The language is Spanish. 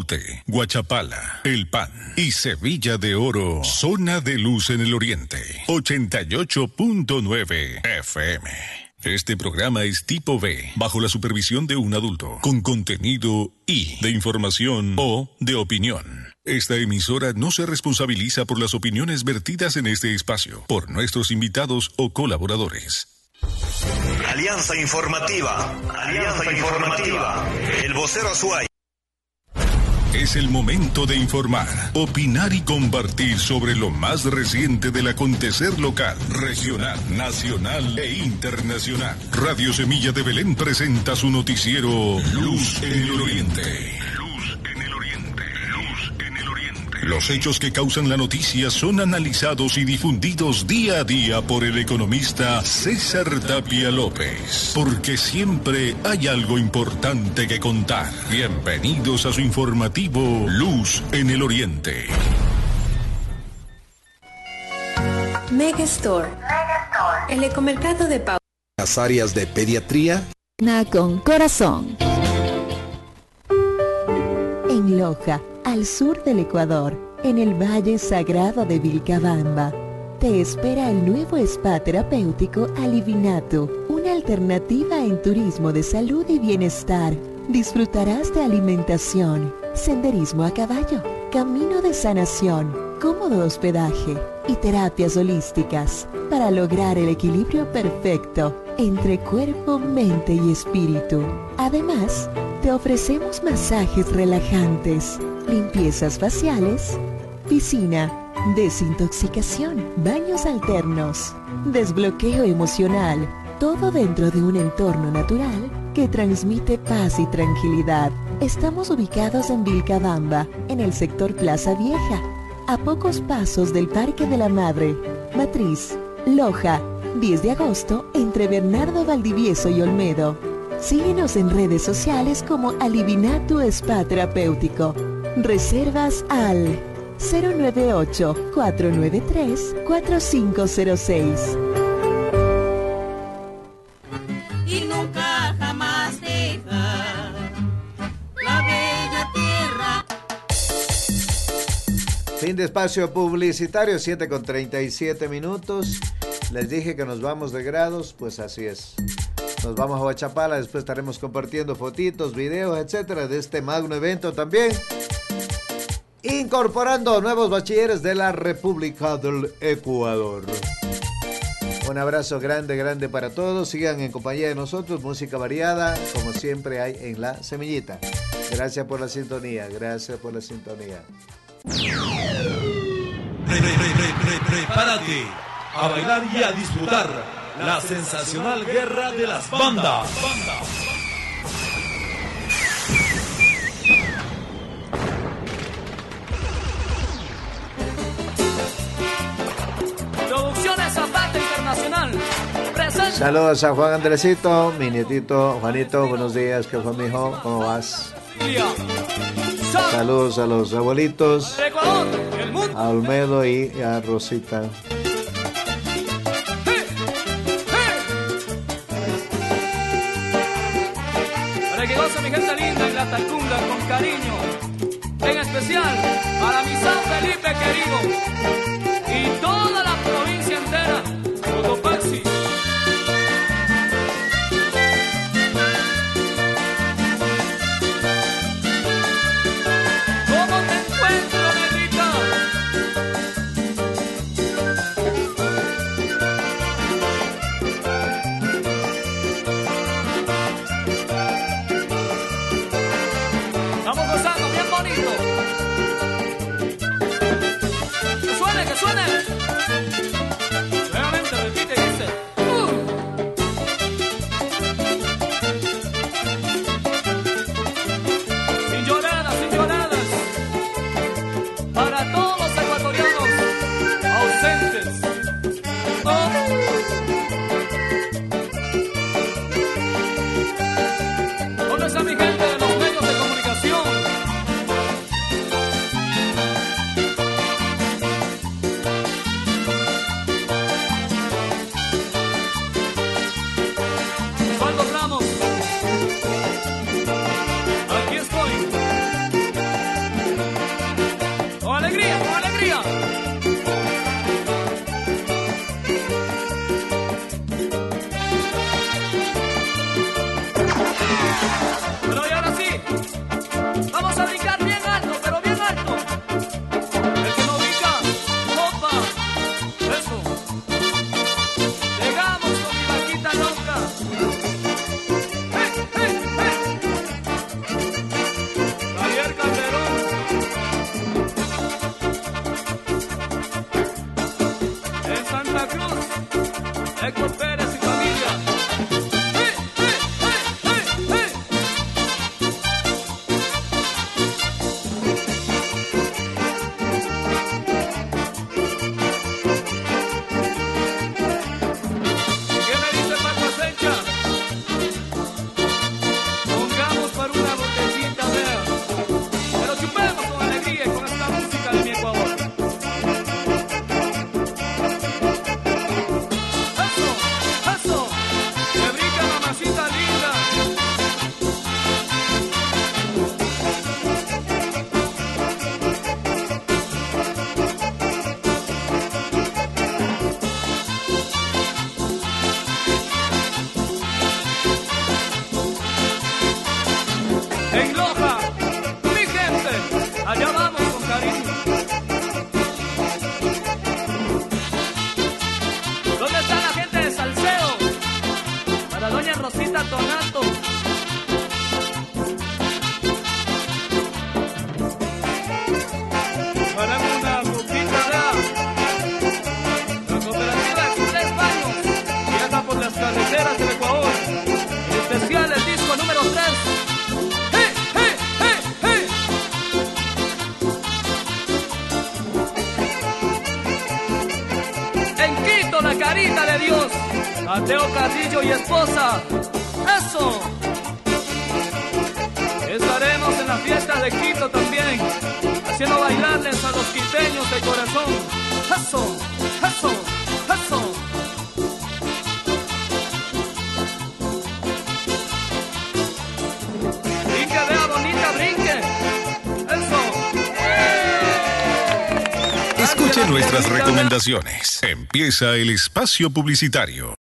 Baute, Guachapala, El Pan y Sevilla de Oro. Zona de luz en el oriente. 88.9 FM. Este programa es tipo B, bajo la supervisión de un adulto, con contenido I, de información o de opinión. Esta emisora no se responsabiliza por las opiniones vertidas en este espacio, por nuestros invitados o colaboradores. Alianza Informativa. El vocero Azuay. Es el momento de informar, opinar y compartir sobre lo más reciente del acontecer local, regional, nacional e internacional. Radio Semilla de Belén presenta su noticiero Luz en el Oriente. Los hechos que causan la noticia son analizados y difundidos día a día por el economista César Tapia López, porque siempre hay algo importante que contar. Bienvenidos a su informativo Luz en el Oriente. Megastore, el ecomercado de Pau. Las áreas de pediatría. Con corazón. En Loja, al sur del Ecuador, en el Valle Sagrado de Vilcabamba, te espera el nuevo spa terapéutico Alivinatu, una alternativa en turismo de salud y bienestar. Disfrutarás de alimentación, senderismo a caballo, camino de sanación, cómodo hospedaje y terapias holísticas para lograr el equilibrio perfecto entre cuerpo, mente y espíritu. Además, te ofrecemos masajes relajantes, limpiezas faciales, piscina, desintoxicación, baños alternos, desbloqueo emocional, todo dentro de un entorno natural que transmite paz y tranquilidad. Estamos ubicados en Vilcabamba, en el sector Plaza Vieja, a pocos pasos del Parque de la Madre, Matriz, Loja, 10 de agosto, entre Bernardo Valdivieso y Olmedo. Síguenos en redes sociales como Alivinatu Spa Terapéutico. Reservas al 098-493-4506. Y nunca jamás dejar la bella tierra. Fin de espacio publicitario, 7:37. Les dije que nos vamos de grados, pues así es. Nos vamos a Guachapala, después estaremos compartiendo fotitos, videos, etcétera, de este magno evento también. Incorporando nuevos bachilleres de la República del Ecuador. Un abrazo grande para todos. Sigan en compañía de nosotros. Música variada, como siempre hay en La Semillita. Gracias por la sintonía. Prepárate a bailar y a disfrutar la sensacional guerra de las bandas. Producciones Zapata Internacional. Presente. Saludos a Juan Andresito, mi nietito Juanito. Buenos días, ¿qué fue, mijo? ¿Cómo vas? Saludos a los abuelitos, a Olmedo y a Rosita. Para que goce mi gente linda en la Tacunga con cariño, en especial para mi San Felipe querido y toda la provincia entera, Cotopaxi. Héctor Pérez y familia. ¿Qué me dice Paco Sencha? Pongamos para una botellita, vea. Pero chupemos con alegría y con esta música de mi Ecuador. Eso, que brinca mamacita linda. En Loja, mi gente, allá vamos con cariño. ¿Dónde está la gente de Salcedo? Para doña Rosita Tonato. Para una copita de la cooperativa Express Baños, viaja por las carreteras del Ecuador. En especial el disco número 3. En Quito, la carita de Dios, Mateo Carrillo y esposa. Eso. Estaremos en las fiestas de Quito también, haciendo bailarles a los quiteños de corazón. Eso, eso, eso. Brinque, vea bonita, brinque. Eso. Escuche nuestras recomendaciones. Empieza el espacio publicitario.